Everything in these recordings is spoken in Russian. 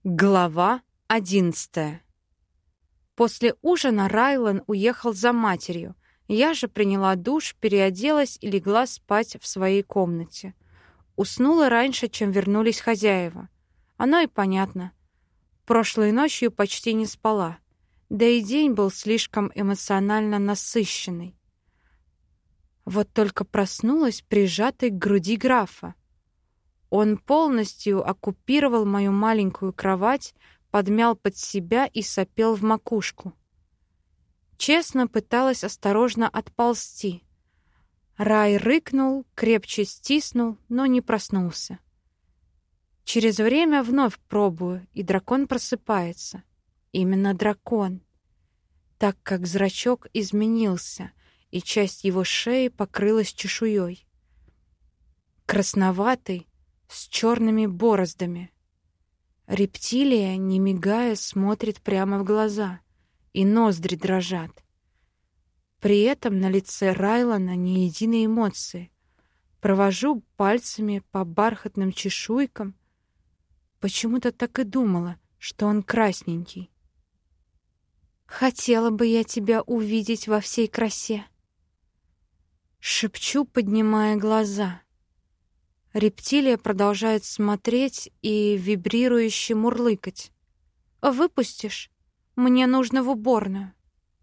Глава 11. После ужина Райлан уехал за матерью. Я же приняла душ, переоделась и легла спать в своей комнате. Уснула раньше, чем вернулись хозяева. Оно и понятно. Прошлой ночью почти не спала. Да и день был слишком эмоционально насыщенный. Вот только проснулась прижатой к груди графа. Он полностью оккупировал мою маленькую кровать, подмял под себя и сопел в макушку. Честно пыталась осторожно отползти. Рай рыкнул, крепче стиснул, но не проснулся. Через время вновь пробую, и дракон просыпается. Именно дракон. Так как зрачок изменился, и часть его шеи покрылась чешуей. Красноватый, с черными бороздами. Рептилия, не мигая, смотрит прямо в глаза, и ноздри дрожат. При этом на лице Райлана ни единой эмоции. Провожу пальцами по бархатным чешуйкам. Почему-то так и думала, что он красненький. «Хотела бы я тебя увидеть во всей красе», — шепчу, поднимая глаза. Рептилия продолжает смотреть и вибрирующе мурлыкать. «Выпустишь? Мне нужно в уборную».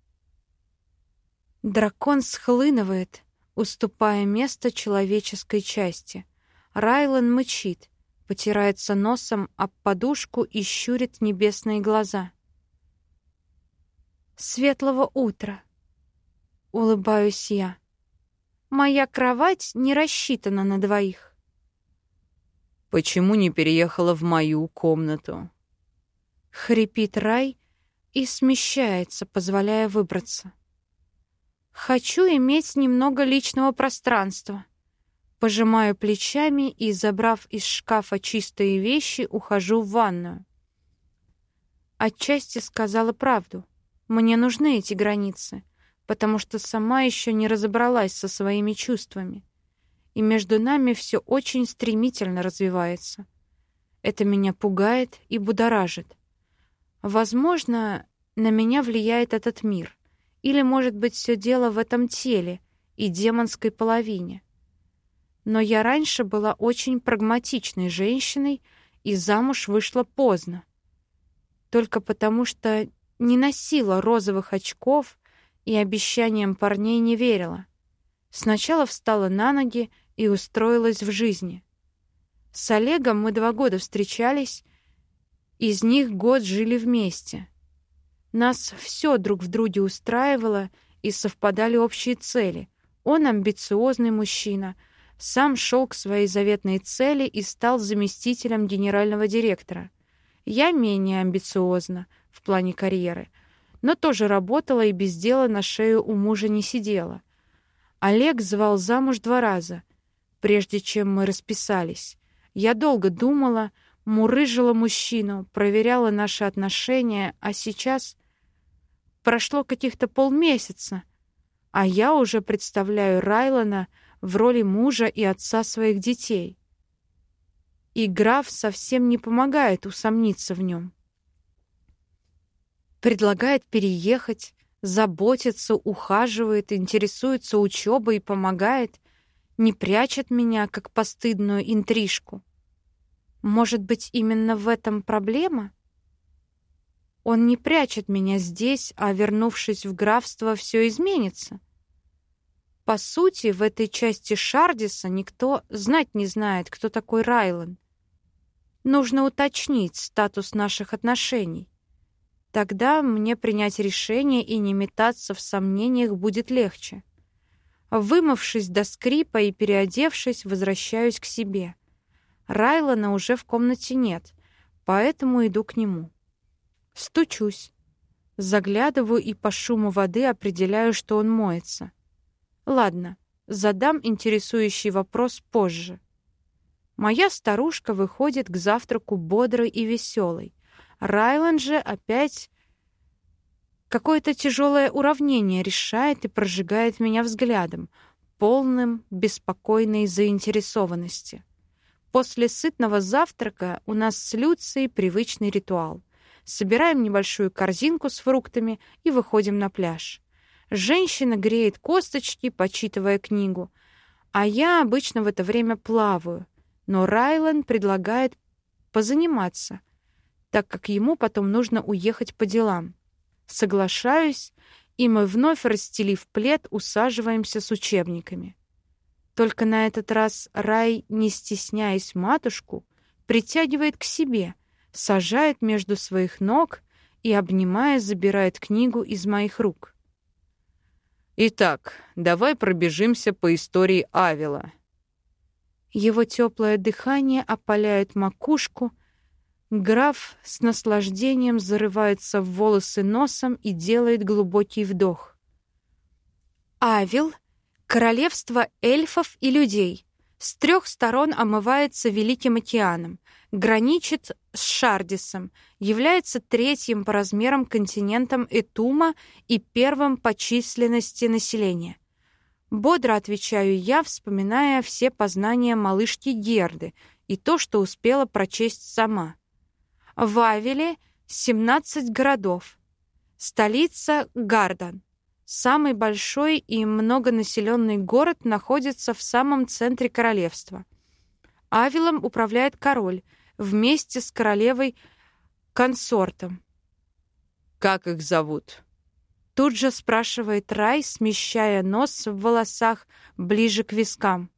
Дракон схлынывает, уступая место человеческой части. Райлан мычит, потирается носом об подушку и щурит небесные глаза. «Светлого утра!» — улыбаюсь я. «Моя кровать не рассчитана на двоих». «Почему не переехала в мою комнату?» Хрипит Рай и смещается, позволяя выбраться. «Хочу иметь немного личного пространства». Пожимаю плечами и, забрав из шкафа чистые вещи, ухожу в ванную. Отчасти сказала правду. Мне нужны эти границы, потому что сама еще не разобралась со своими чувствами. И между нами все очень стремительно развивается. Это меня пугает и будоражит. Возможно, на меня влияет этот мир. Или, может быть, все дело в этом теле и демонской половине. Но я раньше была очень прагматичной женщиной и замуж вышла поздно. Только потому, что не носила розовых очков и обещаниям парней не верила. Сначала встала на ноги и устроилась в жизни. С Олегом мы 2 года встречались, из них год жили вместе. Нас все друг в друге устраивало, и совпадали общие цели. Он амбициозный мужчина, сам шел к своей заветной цели и стал заместителем генерального директора. Я менее амбициозна в плане карьеры, но тоже работала и без дела на шею у мужа не сидела. Олег звал замуж 2 раза, прежде чем мы расписались. Я долго думала, мурыжила мужчину, проверяла наши отношения, а сейчас прошло каких-то полмесяца, а я уже представляю Райлана в роли мужа и отца своих детей. И граф совсем не помогает усомниться в нем. Предлагает переехать, заботится, ухаживает, интересуется учебой и помогает, не прячет меня, как постыдную интрижку. Может быть, именно в этом проблема? Он не прячет меня здесь, а, вернувшись в графство, все изменится. По сути, в этой части Шардиса никто знать не знает, кто такой Райлан. Нужно уточнить статус наших отношений. Тогда мне принять решение и не метаться в сомнениях будет легче. Вымывшись до скрипа и переодевшись, возвращаюсь к себе. Райлана уже в комнате нет, поэтому иду к нему. Стучусь. Заглядываю и по шуму воды определяю, что он моется. Ладно, задам интересующий вопрос позже. Моя старушка выходит к завтраку бодрой и веселой. Райлан же опять какое-то тяжелое уравнение решает и прожигает меня взглядом, полным беспокойной заинтересованности. После сытного завтрака у нас с Люцией привычный ритуал. Собираем небольшую корзинку с фруктами и выходим на пляж. Женщина греет косточки, почитывая книгу, а я обычно в это время плаваю. Но Райлан предлагает позаниматься, так как ему потом нужно уехать по делам. Соглашаюсь, и мы вновь, расстелив плед, усаживаемся с учебниками. Только на этот раз Рай, не стесняясь матушку, притягивает к себе, сажает между своих ног и, обнимая, забирает книгу из моих рук. Итак, давай пробежимся по истории Авила. Его теплое дыхание опаляет макушку. Граф с наслаждением зарывается в волосы носом и делает глубокий вдох. Авил — королевство эльфов и людей. С 3 сторон омывается Великим океаном, граничит с Шардисом, является 3-м по размерам континентом Этума и 1-м по численности населения. Бодро отвечаю я, вспоминая все познания малышки Герды и то, что успела прочесть сама. В Авиле 17 городов. Столица — Гардан. Самый большой и многонаселенный город находится в самом центре королевства. Авилом управляет король вместе с королевой-консортом. Как их зовут? Тут же спрашивает Рай, смещая нос в волосах ближе к вискам.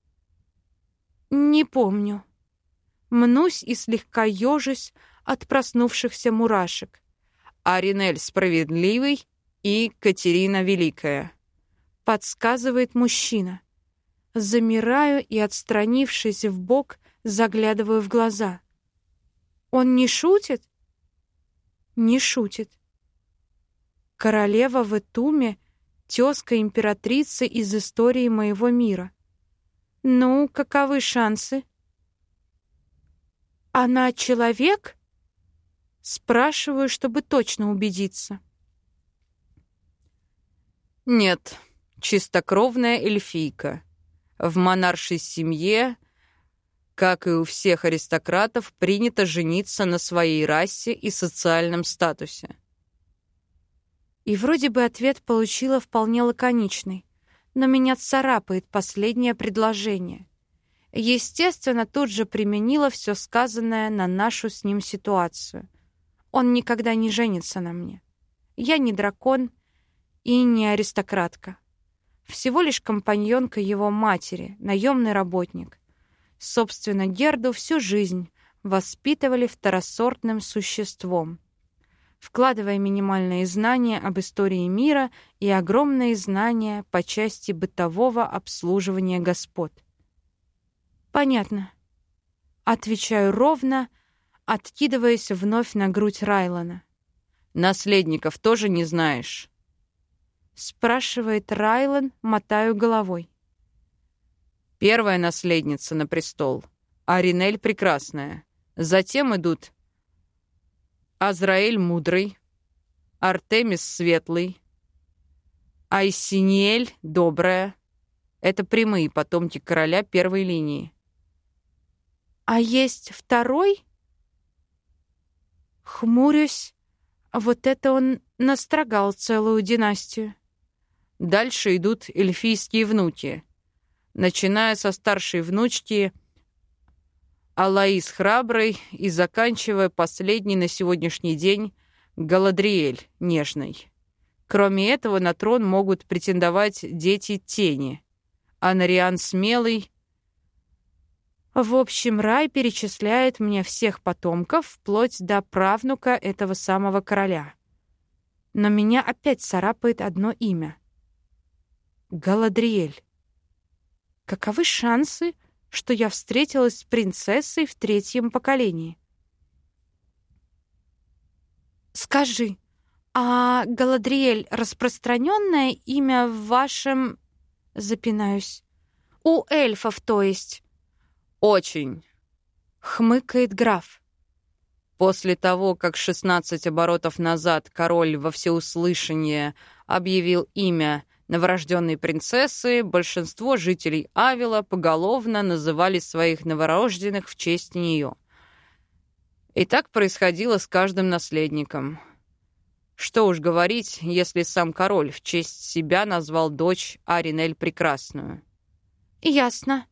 Не помню. Мнусь и слегка ёжусь от проснувшихся мурашек. Аринель Справедливый и Катерина Великая. Подсказывает мужчина. Замираю и, отстранившись вбок, заглядываю в глаза. Он не шутит? Не шутит. Королева в Этуме — тезка императрицы из истории моего мира. Ну, каковы шансы? Она человек? Спрашиваю, чтобы точно убедиться. Нет, чистокровная эльфийка. В монаршей семье, как и у всех аристократов, принято жениться на своей расе и социальном статусе. И вроде бы ответ получила вполне лаконичный, но меня царапает последнее предложение. Естественно, тут же применила все сказанное на нашу с ним ситуацию. Он никогда не женится на мне. Я не дракон и не аристократка. Всего лишь компаньонка его матери, наемный работник. Собственно, Герду всю жизнь воспитывали второсортным существом, вкладывая минимальные знания об истории мира и огромные знания по части бытового обслуживания господ. «Понятно». Отвечаю ровно, откидываясь вновь на грудь Райлана. «Наследников тоже не знаешь?» Спрашивает Райлан, мотаю головой. Первая наследница на престол — Аринель Прекрасная. Затем идут Азраэль Мудрый, Артемис Светлый, Айсиниэль Добрая. Это прямые потомки короля первой линии. А есть второй? Хмурюсь. Вот это он настрогал целую династию. Дальше идут эльфийские внуки, начиная со старшей внучки Алаис Храброй и заканчивая последней на сегодняшний день Галадриэль Нежной. Кроме этого, на трон могут претендовать дети Тени, Анариан Смелый. В общем, Рай перечисляет мне всех потомков, вплоть до правнука этого самого короля. Но меня опять царапает одно имя. Галадриэль. Каковы шансы, что я встретилась с принцессой в 3-м поколении? Скажи, а Галадриэль — распространенное имя в вашем... Запинаюсь. У эльфов, то есть. Очень. Хмыкает граф. После того, как 16 оборотов назад король во всеуслышание объявил имя Новорожденные принцессы, большинство жителей Авила поголовно называли своих новорожденных в честь нее. И так происходило с каждым наследником. Что уж говорить, если сам король в честь себя назвал дочь Аринель Прекрасную. Ясно.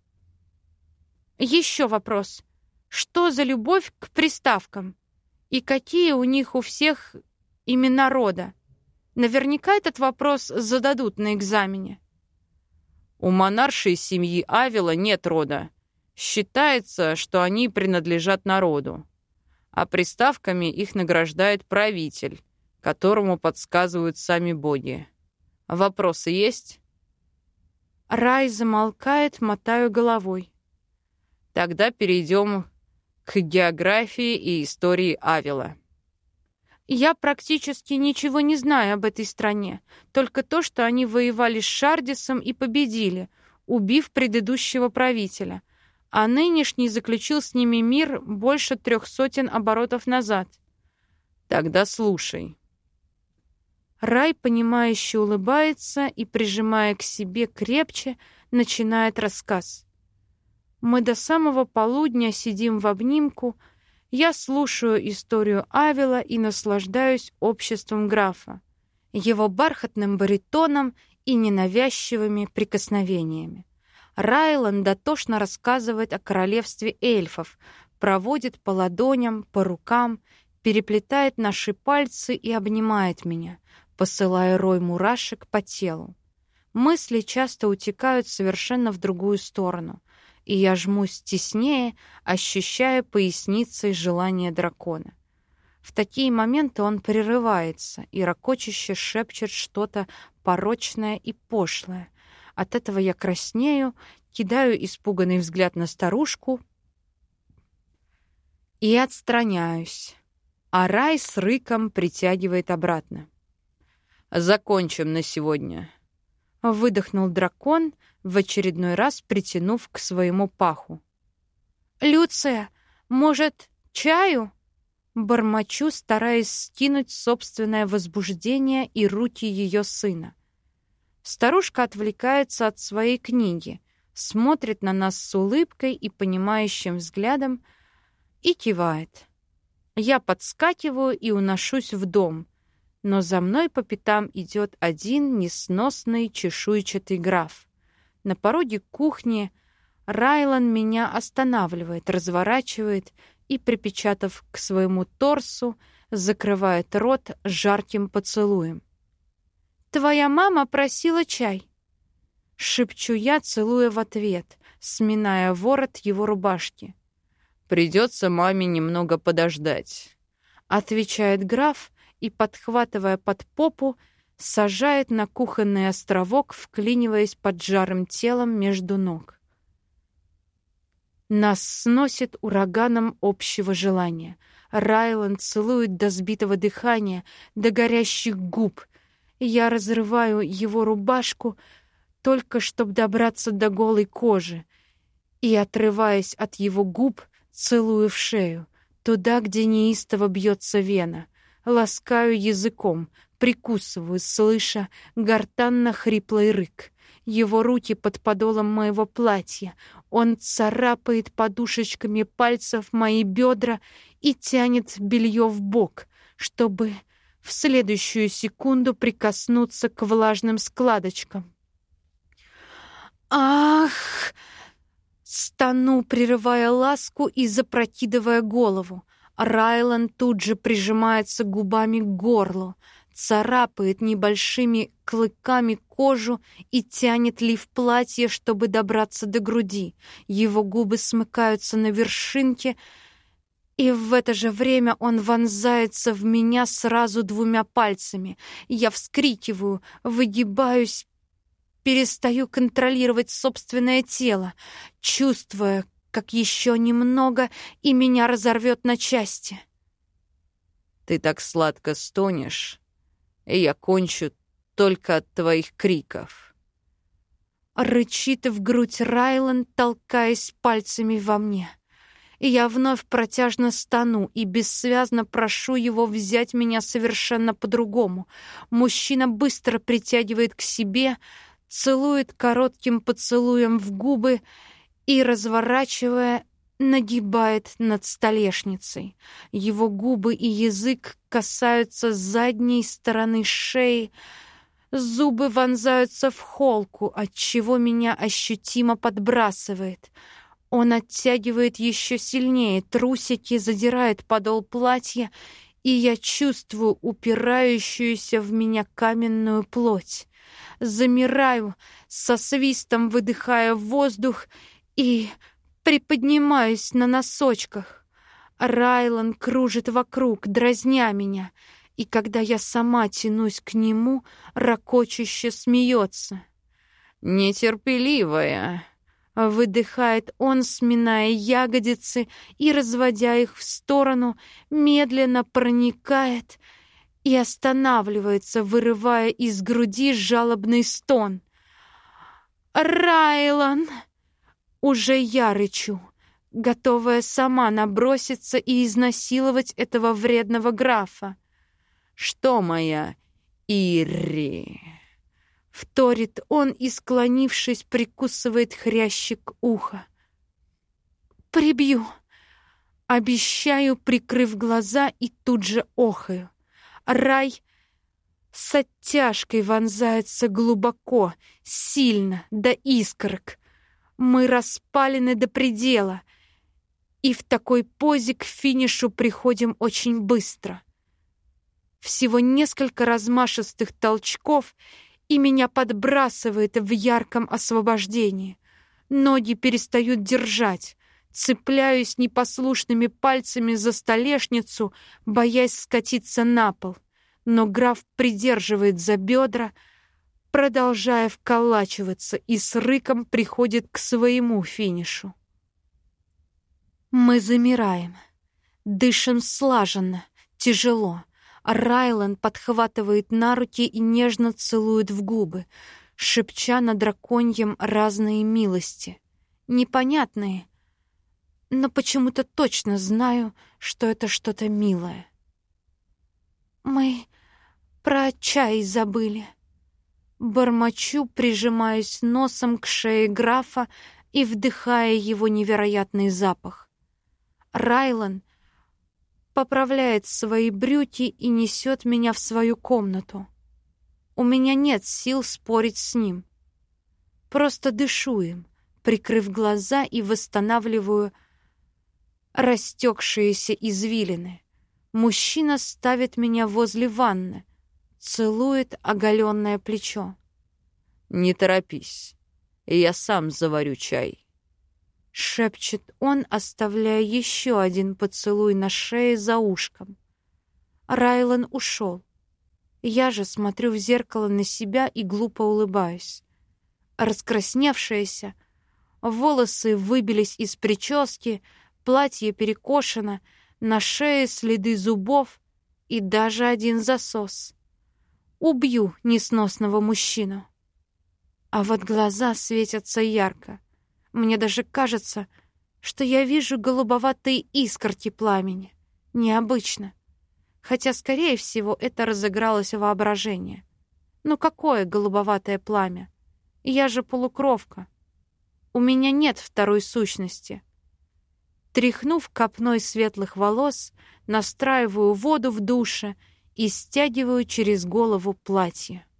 Еще вопрос. Что за любовь к приставкам? И какие у них у всех имена рода? Наверняка этот вопрос зададут на экзамене. У монаршей семьи Авила нет рода. Считается, что они принадлежат народу. А приставками их награждает правитель, которому подсказывают сами боги. Вопросы есть? Рай замолкает, мотаю головой. Тогда перейдем к географии и истории Авила. Я практически ничего не знаю об этой стране, только то, что они воевали с Шардисом и победили, убив предыдущего правителя, а нынешний заключил с ними мир больше 300 оборотов назад. Тогда слушай. Рай, понимающе улыбается и, прижимая к себе крепче, начинает рассказ. Мы до самого полудня сидим в обнимку. Я слушаю историю Авила и наслаждаюсь обществом графа, его бархатным баритоном и ненавязчивыми прикосновениями. Райлан дотошно рассказывает о королевстве эльфов, проводит по ладоням, по рукам, переплетает наши пальцы и обнимает меня, посылая рой мурашек по телу. Мысли часто утекают совершенно в другую сторону, и я жмусь теснее, ощущая поясницей желание дракона. В такие моменты он прерывается и ракочуще шепчет что-то порочное и пошлое. От этого я краснею, кидаю испуганный взгляд на старушку и отстраняюсь, а Рай с рыком притягивает обратно. «Закончим на сегодня», — выдохнул дракон, в очередной раз притянув к своему паху. «Люция, может, чаю?» Бормочу, стараясь скинуть собственное возбуждение и руки ее сына. Старушка отвлекается от своей книги, смотрит на нас с улыбкой и понимающим взглядом и кивает. Я подскакиваю и уношусь в дом, но за мной по пятам идет один несносный чешуйчатый граф. На пороге кухни Райлан меня останавливает, разворачивает и, припечатав к своему торсу, закрывает рот жарким поцелуем. «Твоя мама просила чай», — шепчу я, целуя в ответ, сминая ворот его рубашки. «Придется маме немного подождать», — отвечает граф и, подхватывая под попу, сажает на кухонный островок, вклиниваясь под жарым телом между ног. Нас сносит ураганом общего желания. Райланд целует до сбитого дыхания, до горящих губ. Я разрываю его рубашку, только чтобы добраться до голой кожи, и, отрываясь от его губ, целую в шею, туда, где неистово бьется вена. Ласкаю языком, прикусываю, слыша гортанно-хриплый рык. Его руки под подолом моего платья. Он царапает подушечками пальцев мои бедра и тянет белье в бок, чтобы в следующую секунду прикоснуться к влажным складочкам. «Ах!» Стану, прерывая ласку и запрокидывая голову. Райлан тут же прижимается губами к горлу, царапает небольшими клыками кожу и тянет лиф платья, чтобы добраться до груди. Его губы смыкаются на вершинке, и в это же время он вонзается в меня сразу двумя пальцами. Я вскрикиваю, выгибаюсь, перестаю контролировать собственное тело, чувствуя, как еще немного, и меня разорвет на части. «Ты так сладко стонешь, и я кончу только от твоих криков». Рычит в грудь Райлан, толкаясь пальцами во мне. и я вновь протяжно стану и бессвязно прошу его взять меня совершенно по-другому. Мужчина быстро притягивает к себе, целует коротким поцелуем в губы и, разворачивая, нагибает над столешницей. Его губы и язык касаются задней стороны шеи, зубы вонзаются в холку, отчего меня ощутимо подбрасывает. Он оттягивает еще сильнее, трусики задирает подол платья, и я чувствую упирающуюся в меня каменную плоть. Замираю, со свистом выдыхая воздух и приподнимаюсь на носочках. Райлан кружит вокруг, дразня меня, и когда я сама тянусь к нему, ракочуще смеется. «Нетерпеливая», — выдыхает он, сминая ягодицы и, разводя их в сторону, медленно проникает и останавливается, вырывая из груди жалобный стон. «Райлан!» Уже я рычу, готовая сама наброситься и изнасиловать этого вредного графа. «Что моя Ирри?» Вторит он и, склонившись, прикусывает хрящик уха. «Прибью!» Обещаю, прикрыв глаза, и тут же охаю. Рай с оттяжкой вонзается глубоко, сильно, до искорок. Мы распалены до предела, и в такой позе к финишу приходим очень быстро. Всего несколько размашистых толчков, и меня подбрасывает в ярком освобождении. Ноги перестают держать. Цепляюсь непослушными пальцами за столешницу, боясь скатиться на пол. Но граф придерживает за бедра, продолжая вколачиваться, и с рыком приходит к своему финишу. Мы замираем, дышим слаженно, тяжело. Райлан подхватывает на руки и нежно целует в губы, шепча на драконьем разные милости. Непонятные, но почему-то точно знаю, что это что-то милое. Мы про чай забыли. Бормочу, прижимаясь носом к шее графа и вдыхая его невероятный запах. Райлан поправляет свои брюки и несет меня в свою комнату. У меня нет сил спорить с ним. Просто дышу им, прикрыв глаза, и восстанавливаю растекшиеся извилины. Мужчина ставит меня возле ванны, целует оголенное плечо. «Не торопись, я сам заварю чай», — шепчет он, оставляя еще один поцелуй на шее за ушком. Райлан ушел. Я же смотрю в зеркало на себя и глупо улыбаюсь. Раскрасневшаяся, волосы выбились из прически, платье перекошено, на шее следы зубов и даже один засос. Убью несносного мужчину. А вот глаза светятся ярко. Мне даже кажется, что я вижу голубоватые искорки пламени. Необычно. Хотя, скорее всего, это разыгралось воображение. Ну какое голубоватое пламя? Я же полукровка. У меня нет второй сущности. Тряхнув копной светлых волос, настраиваю воду в душе и стягиваю через голову платье.